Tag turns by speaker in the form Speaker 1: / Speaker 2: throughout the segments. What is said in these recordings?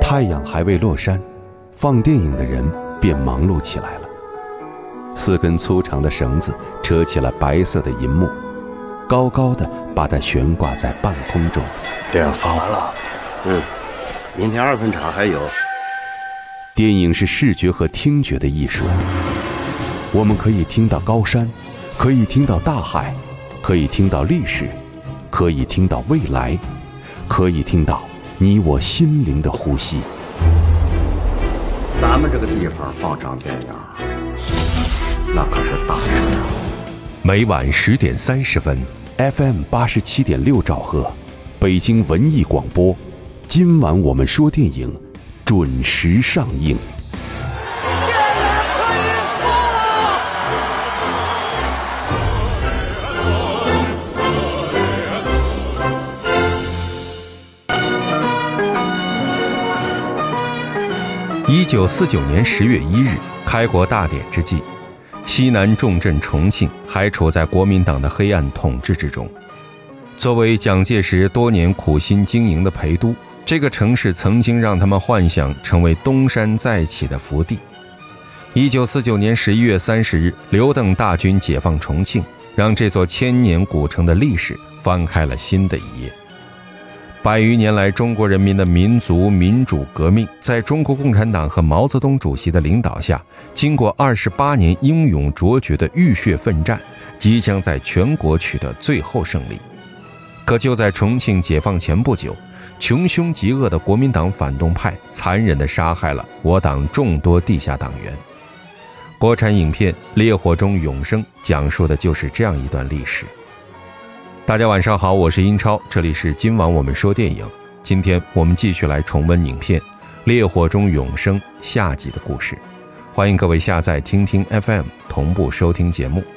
Speaker 1: 太阳还未落山，放电影的人便忙碌起来了。4根粗长的绳子扯起了白色的银幕，高高的把它悬挂在半空中。
Speaker 2: 电影放完了，明天2分场还有。
Speaker 1: 电影是视觉和听觉的艺术，我们可以听到高山，可以听到大海，可以听到历史，可以听到未来，可以听到你我心灵的呼吸。
Speaker 2: 咱们这个地方放场电影，那可是大事啊！
Speaker 1: 每晚10点30分 ，FM 87.6兆赫，北京文艺广播。今晚我们说电影，准时上映。
Speaker 3: 1949年10月1日，开国大典之际，西南重镇重庆还处在国民党的黑暗统治之中。作为蒋介石多年苦心经营的陪都，这个城市曾经让他们幻想成为东山再起的福地。1949年11月30日，刘邓大军解放重庆，让这座千年古城的历史翻开了新的一页。100余年来，中国人民的民族民主革命在中国共产党和毛泽东主席的领导下，经过28年英勇卓绝的浴血奋战，即将在全国取得最后胜利。可就在重庆解放前不久，穷凶极恶的国民党反动派残忍地杀害了我党众多地下党员。国产影片《烈火中永生》讲述的就是这样一段历史。大家晚上好，我是英超，这里是今晚我们说电影。今天我们继续来重温影片《烈火中永生》下集的故事。欢迎各位下载听听 FM 同步收听节目。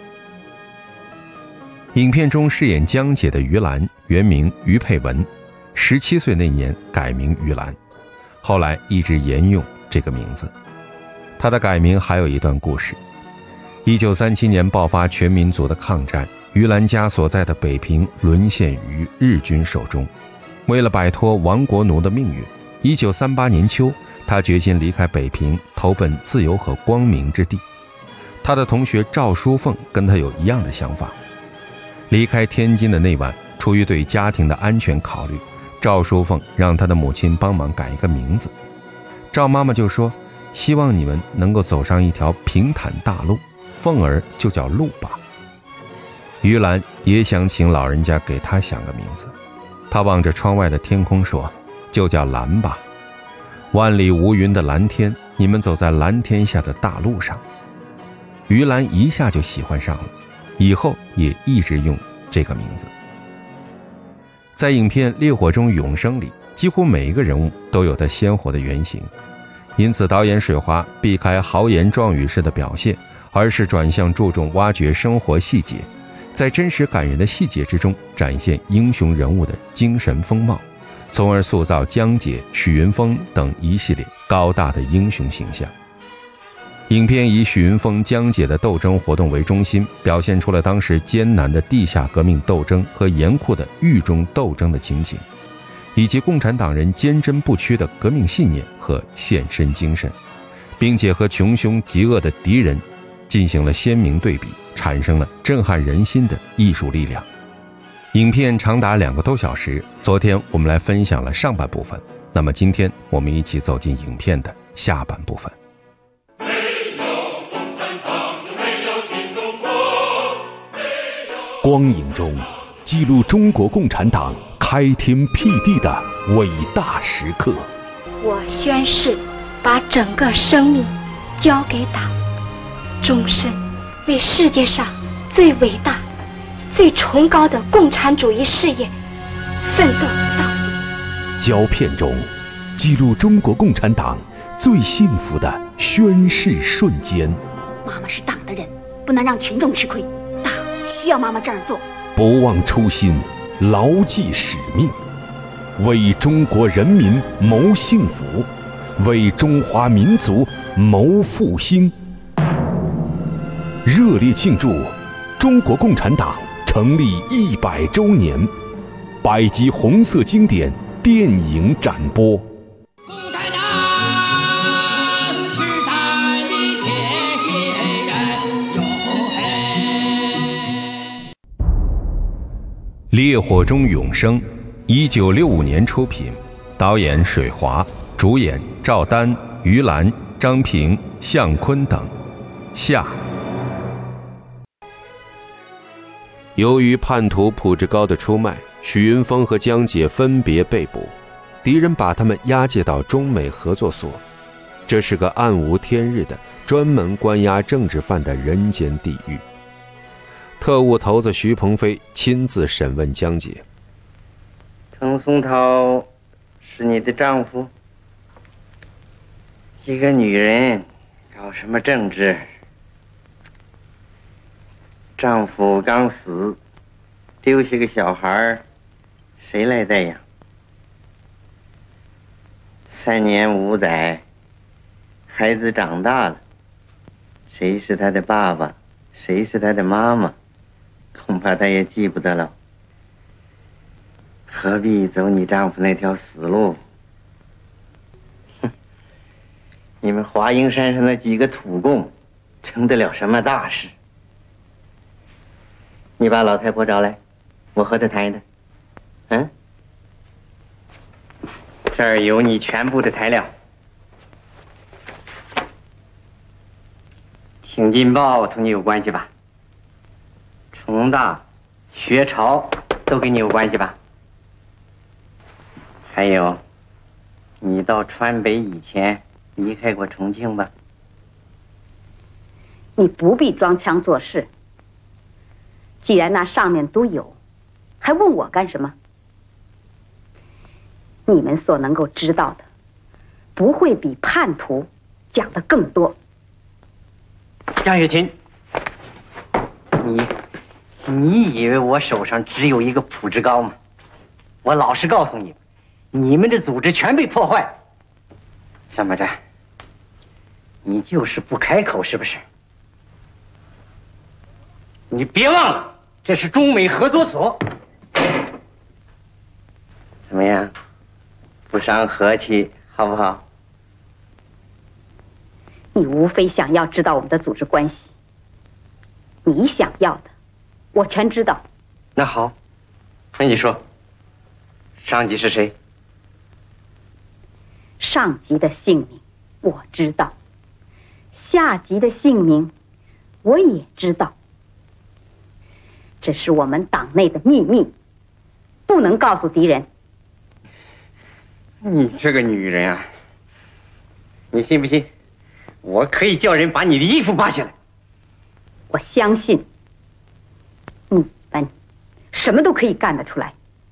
Speaker 3: 影片中饰演江姐的于兰原名于佩文，17岁那年改名于兰，后来一直沿用这个名字。她的改名还有一段故事。1937年爆发全民族的抗战，于兰家所在的北平沦陷于日军手中。为了摆脱亡国奴的命运，1938年秋，他决心离开北平，投奔自由和光明之地。他的同学赵淑凤跟他有一样的想法。离开天津的那晚，出于对家庭的安全考虑，赵淑凤让她的母亲帮忙改一个名字。赵妈妈就说，希望你们能够走上一条平坦大路，凤儿就叫路吧。于兰也想请老人家给她想个名字，她望着窗外的天空说，就叫蓝吧。万里无云的蓝天，你们走在蓝天下的大路上。于兰一下就喜欢上了，以后也一直用这个名字。在影片《烈火中永生》里，几乎每一个人物都有它鲜活的原型，因此导演水华避开豪言壮语式的表现，而是转向注重挖掘生活细节，在真实感人的细节之中展现英雄人物的精神风貌，从而塑造江姐、许云峰等一系列高大的英雄形象。影片以许云峰、江姐的斗争活动为中心，表现出了当时艰难的地下革命斗争和严酷的狱中斗争的情景，以及共产党人坚贞不屈的革命信念和献身精神，并且和穷凶极恶的敌人进行了鲜明对比，产生了震撼人心的艺术力量。影片长达2个多小时，昨天我们来分享了上半部分，那么今天我们一起走进影片的下半部分。
Speaker 1: 光影中记录中国共产党开天辟地的伟大时刻。
Speaker 4: 我宣誓把整个生命交给党，终身为世界上最伟大最崇高的共产主义事业奋斗到底。
Speaker 1: 胶片中记录中国共产党最幸福的宣誓瞬间。
Speaker 5: 妈妈是党的人，不能让群众吃亏，党需要妈妈这样做。
Speaker 1: 不忘初心，牢记使命，为中国人民谋幸福，为中华民族谋复兴。热烈庆祝中国共产党成立100周年，100集红色经典电影展播。
Speaker 6: 共产党
Speaker 3: 烈火中永生，1965年出品，导演水华，主演赵丹、于兰、张平、向坤等。下。
Speaker 1: 由于叛徒朴志高的出卖，许云峰和江姐分别被捕，敌人把他们押解到中美合作所，这是个暗无天日的专门关押政治犯的人间地狱。特务头子徐鹏飞亲自审问江姐。
Speaker 6: 滕松涛是你的丈夫？一个女人搞什么政治？丈夫刚死，丢下个小孩，谁来带养？3年5载，孩子长大了，谁是他的爸爸，谁是他的妈妈，恐怕他也记不得了。何必走你丈夫那条死路？哼，你们华阴山上那几个土共，成得了什么大事？你把老太婆找来，我和她谈一谈。这儿有你全部的材料。挺进报同你有关系吧？重大、学潮都跟你有关系吧？还有，你到川北以前离开过重庆吧？
Speaker 5: 你不必装腔作势。既然那上面都有，还问我干什么？你们所能够知道的，不会比叛徒讲的更多。
Speaker 6: 江雪琴，你以为我手上只有一个朴志高吗？我老实告诉你，你们的组织全被破坏。怎么着？你就是不开口是不是？你别忘了，这是中美合作所。怎么样？不伤和气，好不好？
Speaker 5: 你无非想要知道我们的组织关系，你想要的，我全知道。
Speaker 6: 那好，那你说，上级是谁？
Speaker 5: 上级的姓名我知道，下级的姓名我也知道。这是我们党内的秘密，不能告诉敌人。
Speaker 6: 你这个女人啊，你信不信？我可以叫人把你的衣服扒下来。
Speaker 5: 我相信你们什么都可以干得出来。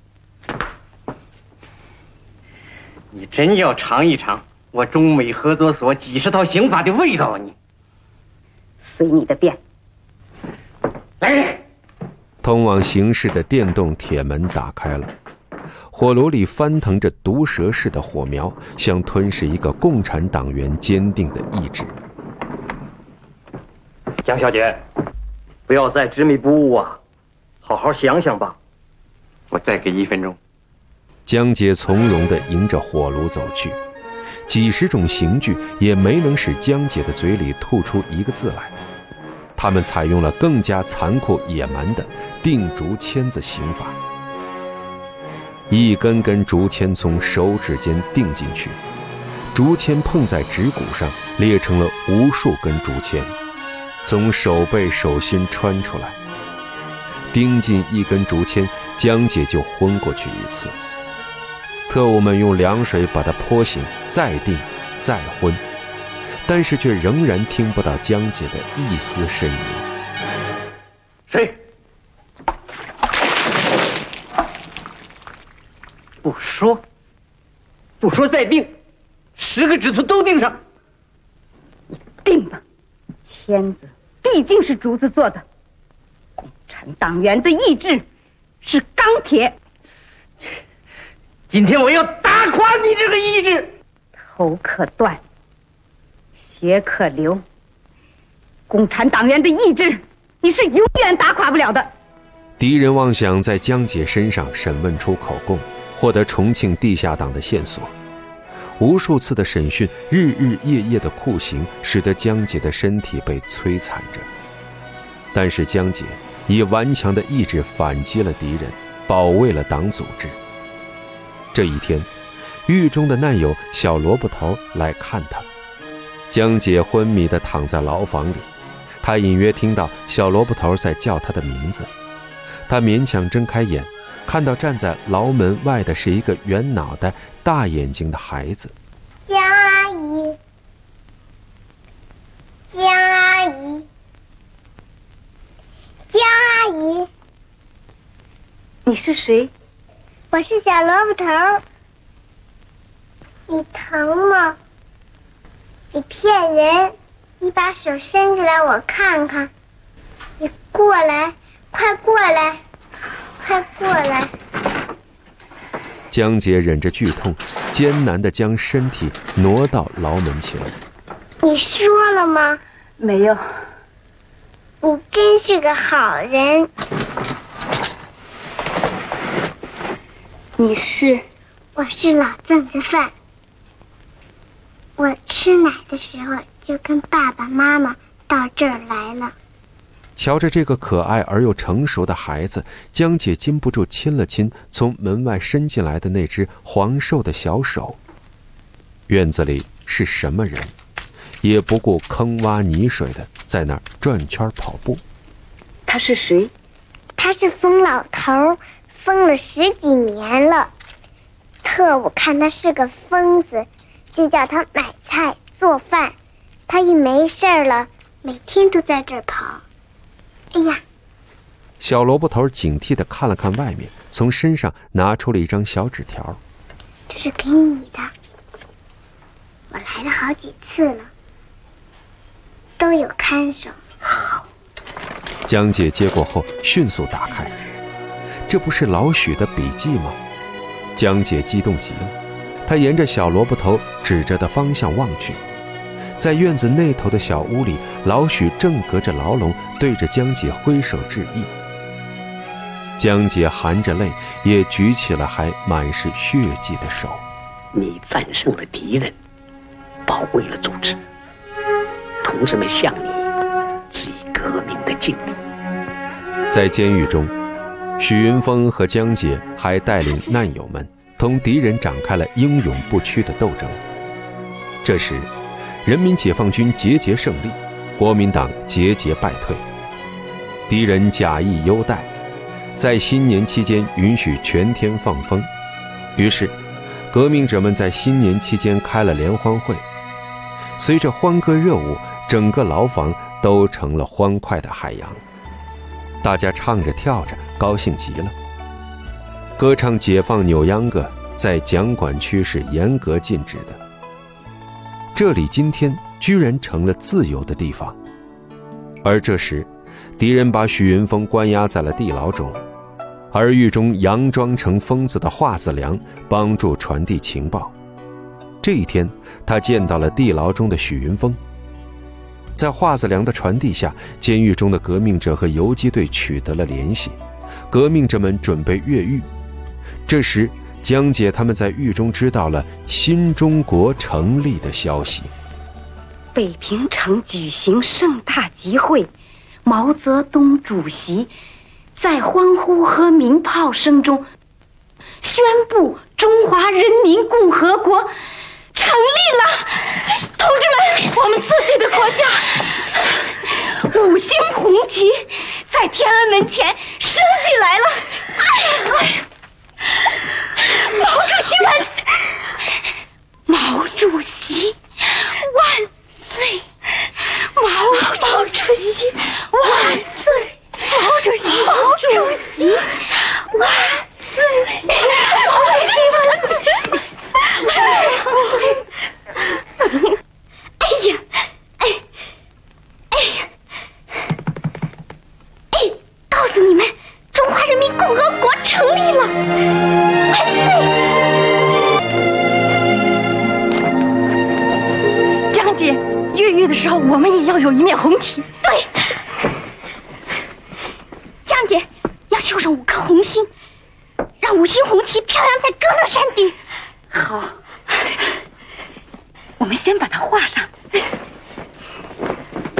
Speaker 6: 你真要尝一尝我中美合作所几10套刑法的味道啊你！
Speaker 5: 随你的便。
Speaker 6: 来人！
Speaker 1: 通往刑室的电动铁门打开了，火炉里翻腾着毒蛇似的火苗，像吞噬一个共产党员坚定的意志。
Speaker 7: 江小姐，不要再执迷不悟啊，好好想想吧。
Speaker 6: 我再给1分钟。
Speaker 1: 江姐从容地迎着火炉走去，几10种刑具也没能使江姐的嘴里吐出一个字来。他们采用了更加残酷野蛮的钉竹签子刑法，一根根竹签从手指间钉进去，竹签碰在指骨上，裂成了无数根竹签，从手背手心穿出来。钉进一根竹签，江姐就昏过去一次。特务们用凉水把她泼醒，再钉，再昏，但是却仍然听不到江姐的一丝呻吟。
Speaker 7: 谁？
Speaker 6: 不说再钉，10个指头都钉上。
Speaker 5: 定吧，签子毕竟是竹子做的，共产党员的意志是钢铁。
Speaker 6: 今天我要打垮你这个意志。
Speaker 5: 头可断，血可流。共产党员的意志，你是永远打垮不了的。
Speaker 1: 敌人妄想在江姐身上审问出口供，获得重庆地下党的线索。无数次的审讯，日日夜夜的酷刑，使得江姐的身体被摧残着。但是江姐以顽强的意志反击了敌人，
Speaker 3: 保卫了党组织。这一天，狱中的难友小萝卜头来看他。江姐昏迷地躺在牢房里，他隐约听到小萝卜头在叫他的名字。他勉强睁开眼，看到站在牢门外的是一个圆脑袋大眼睛的孩子。
Speaker 8: 江阿姨，江阿姨，江阿姨，
Speaker 5: 你是谁？
Speaker 8: 我是小萝卜头。你疼吗？你骗人！你把手伸出来，我看看。你过来，快过来，快过来！
Speaker 3: 江姐忍着剧痛，艰难地将身体挪到牢门前。
Speaker 8: 你说了吗？
Speaker 5: 没有。
Speaker 8: 你真是个好人。
Speaker 5: 你是？
Speaker 8: 我是老曾子范。我吃奶的时候就跟爸爸妈妈到这儿来了。
Speaker 3: 瞧着这个可爱而又成熟的孩子，江姐禁不住亲了亲从门外伸进来的那只黄瘦的小手。院子里是什么人，也不顾坑洼泥水的在那儿转圈跑步。
Speaker 5: 他是谁？
Speaker 8: 他是疯老头，疯了10几年了。特务看他是个疯子，就叫他买菜做饭。他一没事了，每天都在这儿跑。哎呀！
Speaker 3: 小萝卜头警惕地看了看外面，从身上拿出了一张小纸条。
Speaker 8: 这是给你的，我来了好几次了，都有看守。
Speaker 5: 好。
Speaker 3: 江姐接过后迅速打开，这不是老许的笔记吗？江姐激动极了，她沿着小萝卜头指着的方向望去，在院子那头的小屋里，老许正隔着牢笼对着江姐挥手致意。江姐含着泪也举起了还满是血迹的手。
Speaker 9: 你战胜了敌人，保卫了组织，同志们向你致以革命的敬礼。
Speaker 3: 在监狱中，许云峰和江姐还带领难友们同敌人展开了英勇不屈的斗争。这时人民解放军节节胜利，国民党节节败退，敌人假意优待，在新年期间允许全天放风。于是革命者们在新年期间开了联欢会，随着欢歌热舞，整个牢房都成了欢快的海洋。大家唱着跳着，高兴极了。歌唱解放扭秧歌在讲管区是严格禁止的，这里今天居然成了自由的地方。而这时敌人把许云峰关押在了地牢中，而狱中佯装成疯子的华子良帮助传递情报。这一天他见到了地牢中的许云峰，在华子良的传递下，监狱中的革命者和游击队取得了联系，革命者们准备越狱。这时江姐他们在狱中知道了新中国成立的消息。
Speaker 5: 北平城举行盛大集会，毛泽东主席在欢呼和鸣炮声中宣布中华人民共和国成立了。同志们，我们自己的国家5星红旗在天安门前升起来了。毛主席万岁！毛主席万岁！毛主席万岁！毛主席万岁！毛主席万岁！哎呀，告诉你们，中华人民共和国成立了！万岁！江姐，越狱的时候我们也要有一面红旗。对，江姐要绣上5颗红心，让5星红旗飘扬在歌乐山顶。好，我们先把它画上，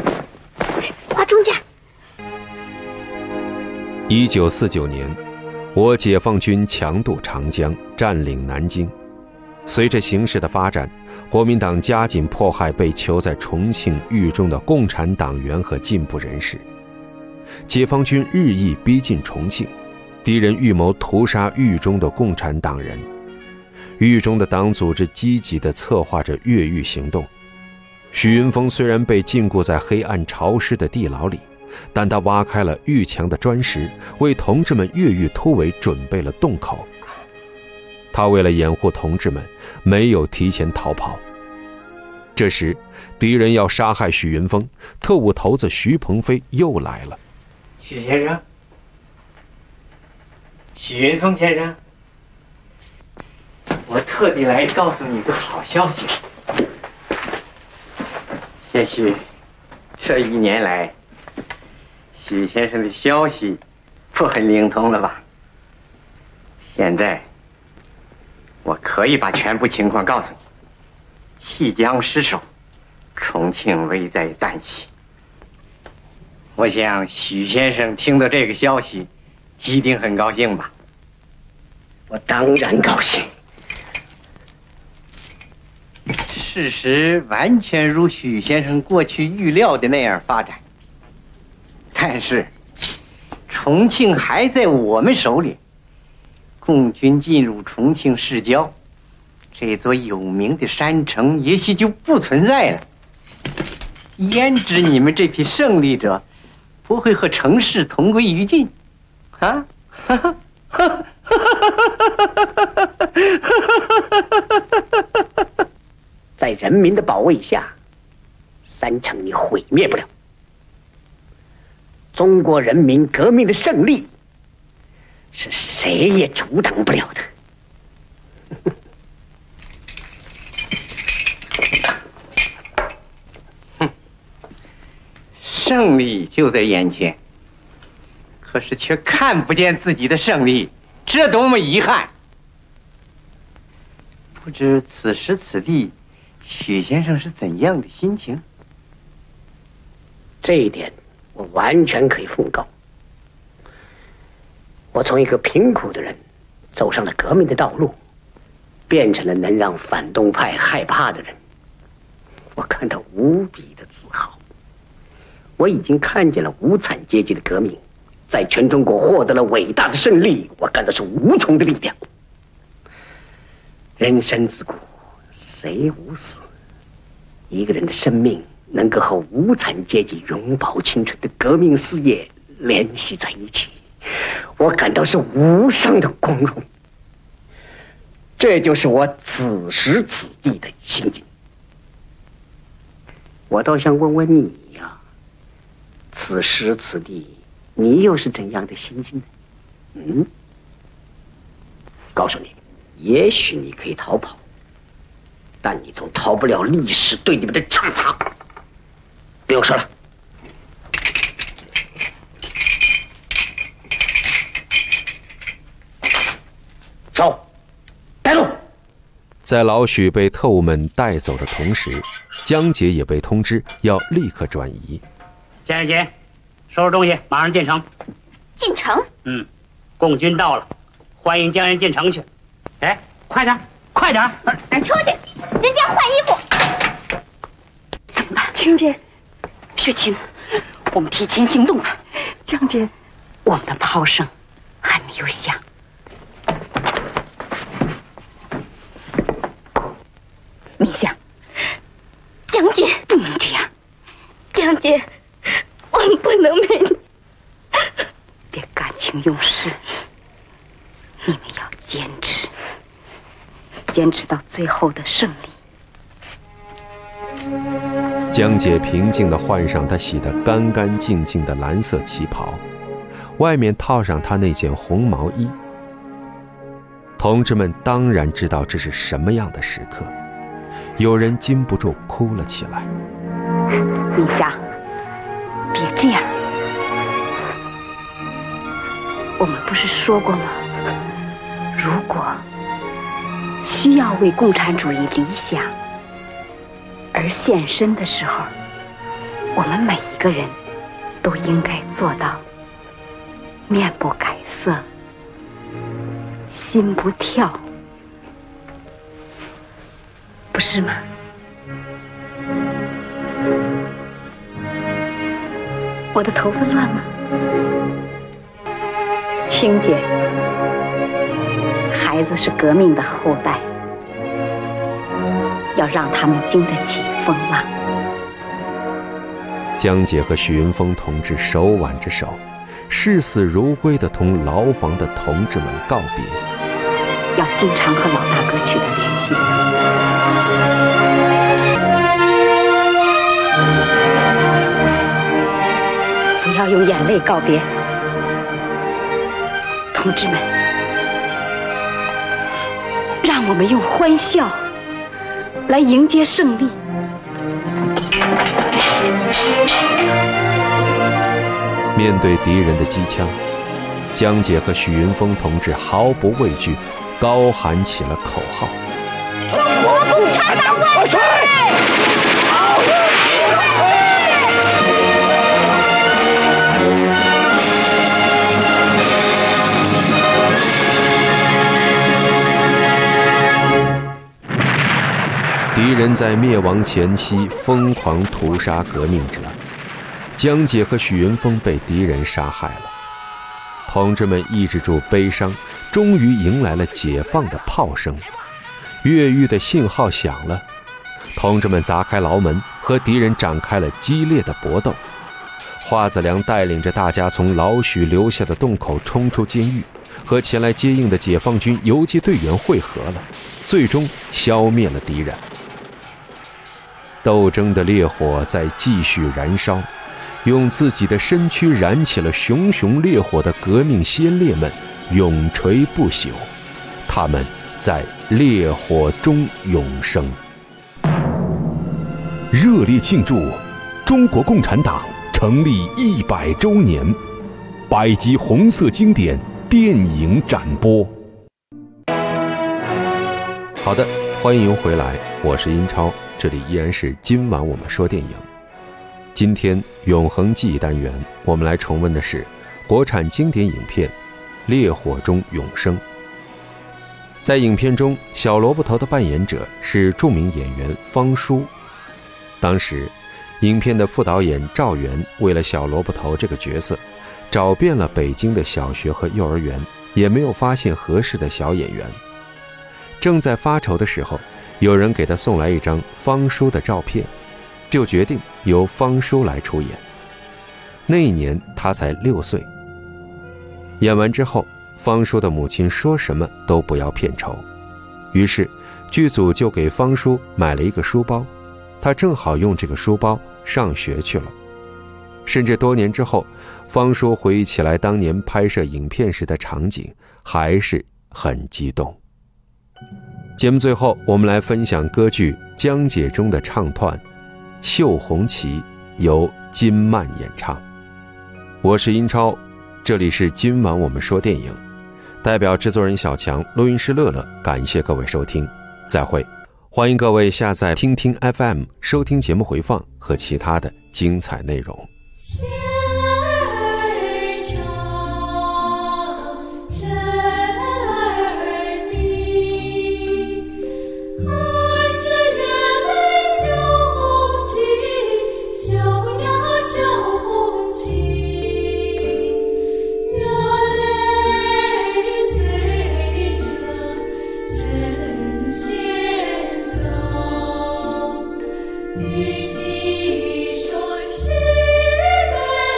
Speaker 5: 画中间。
Speaker 3: 1949年我解放军强渡长江，占领南京。随着形势的发展，国民党加紧迫害被囚在重庆狱中的共产党员和进步人士。解放军日益逼近重庆，敌人预谋屠杀狱中的共产党人。狱中的党组织积极地策划着越狱行动。许云峰虽然被禁锢在黑暗潮湿的地牢里，但他挖开了狱墙的砖石，为同志们越狱突围准备了洞口。他为了掩护同志们，没有提前逃跑。这时，敌人要杀害许云峰，特务头子徐鹏飞又来了。
Speaker 6: 许先生，许云峰先生，我特地来告诉你个好消息。也许这1年来，许先生的消息不很灵通了吧？现在我可以把全部情况告诉你。弃江失守，重庆危在旦夕。我想许先生听到这个消息，一定很高兴吧？
Speaker 9: 我当然高兴。
Speaker 6: 事实完全如许先生过去预料的那样发展，但是重庆还在我们手里。共军进入重庆市郊，这座有名的山城也许就不存在了。焉知你们这批胜利者不会和城市同归于尽？啊！
Speaker 9: 在人民的保卫下，山城你毁灭不了。中国人民革命的胜利，是谁也阻挡不了的。
Speaker 6: 胜利就在眼前，可是却看不见自己的胜利，这多么遗憾！不知此时此地，许先生是怎样的心情？
Speaker 9: 这一点我完全可以奉告。我从一个贫苦的人走上了革命的道路，变成了能让反动派害怕的人，我感到无比的自豪。我已经看见了无产阶级的革命在全中国获得了伟大的胜利，我感到是无穷的力量。人生自古谁无死？一个人的生命能够和无产阶级永葆青春的革命事业联系在一起，我感到是无上的光荣。这就是我此时此地的心境。我倒想问问你呀，此时此地你又是怎样的心境呢？告诉你，也许你可以逃跑，但你总逃不了历史对你们的惩罚。不用说了，走，带路。
Speaker 3: 在老许被特务们带走的同时，江姐也被通知要立刻转移。
Speaker 10: 江仁杰，收拾东西，马上进城。
Speaker 4: 进城？
Speaker 10: 共军到了，欢迎江人进城去。哎，快点，快点！
Speaker 4: 出去，人家换衣服。怎么办？
Speaker 5: 青姐，
Speaker 4: 雪琴，我们提前行动吧。
Speaker 5: 江姐，
Speaker 4: 我们的炮声还没有响。明香，江姐不能这样。江姐，我们不能没你。别感情用事，你们要坚持，坚持到最后的胜利。
Speaker 3: 江姐平静地换上她洗得干干净净的蓝色旗袍，外面套上她那件红毛衣。同志们当然知道这是什么样的时刻，有人禁不住哭了起来。
Speaker 4: 明香，别这样，我们不是说过吗？如果需要为共产主义理想而献身的时候，我们每一个人都应该做到面不改色，
Speaker 5: 心不跳，不是吗？我的头发乱吗？青姐，孩子是革命的后代，要让他们经得起风浪。
Speaker 3: 江姐和许云峰同志手挽着手，视死如归地同牢房的同志们告别。
Speaker 5: 要经常和老大哥取得联系。不要用眼泪告别，同志们，让我们用欢笑来迎接胜利。
Speaker 3: 面对敌人的机枪，江姐和许云峰同志毫不畏惧，高喊起了口号：
Speaker 11: 中国共产党万岁！好日子万岁！
Speaker 3: 敌人在灭亡前夕疯狂屠杀革命者，江姐和许云峰被敌人杀害了。同志们抑制住悲伤，终于迎来了解放的炮声。越狱的信号响了，同志们砸开牢门，和敌人展开了激烈的搏斗。华子良带领着大家从老许留下的洞口冲出监狱，和前来接应的解放军游击队员会合了，最终消灭了敌人。斗争的烈火在继续燃烧，用自己的身躯燃起了熊熊烈火的革命先烈们永垂不朽，他们在烈火中永生。
Speaker 1: 热烈庆祝中国共产党成立100周年，100集红色经典电影展播。
Speaker 3: 好的，欢迎回来，我是英超，这里依然是今晚我们说电影。今天永恒记忆单元，我们来重温的是国产经典影片《烈火中永生》。在影片中，小萝卜头的扮演者是著名演员方舒。当时影片的副导演赵元为了小萝卜头这个角色，找遍了北京的小学和幼儿园，也没有发现合适的小演员。正在发愁的时候，有人给他送来一张方舒的照片，就决定由方舒来出演。那一年他才6岁。演完之后，方舒的母亲说什么都不要片酬，于是剧组就给方舒买了一个书包，他正好用这个书包上学去了。甚至多年之后，方舒回忆起来当年拍摄影片时的场景，还是很激动。节目最后，我们来分享歌剧《江姐》中的唱段《绣红旗》，由金曼演唱。我是英超，这里是今晚我们说电影，代表制作人小强，录音师乐乐，感谢各位收听，再会。欢迎各位下载听听 FM 收听节目回放和其他的精彩内容。
Speaker 11: 与其说是悲。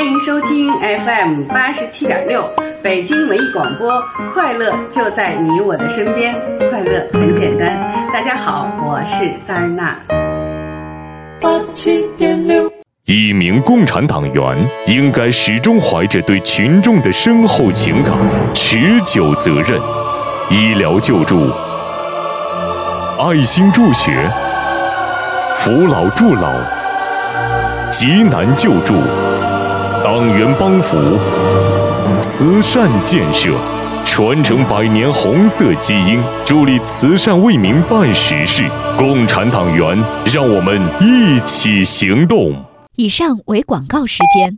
Speaker 12: 欢迎收听 FM 87.6北京文艺广播，快乐就在你我的身边，快乐很简单。大家好，我是萨日娜。
Speaker 13: 87.6。一名共产党员应该始终怀着对群众的深厚情感、持久责任。医疗救助、爱心助学、扶老助老、急难救助、党员帮扶、慈善建设，传承100年红色基因，助力慈善为民办实事。共产党员，让我们一起行动。
Speaker 14: 以上为广告时间。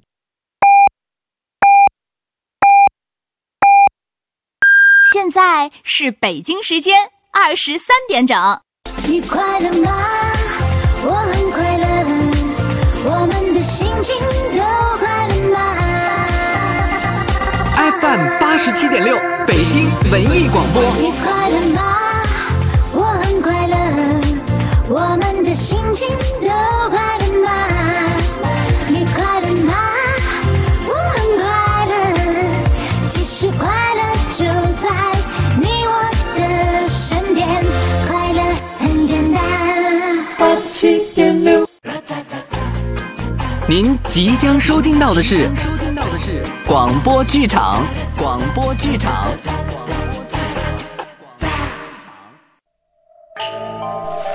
Speaker 15: 现在是北京时间23点整。
Speaker 16: 你快乐吗？我很快乐，我们的心情都快乐吗
Speaker 17: ？FM 87.6，北京文艺广播。
Speaker 16: 你快乐吗？我很快乐，我们的心情都快乐吗？你快乐吗？我很快乐，其实快乐就在你我的身边，快乐很简单。87.6。
Speaker 17: 您即将收听到的是广播剧场。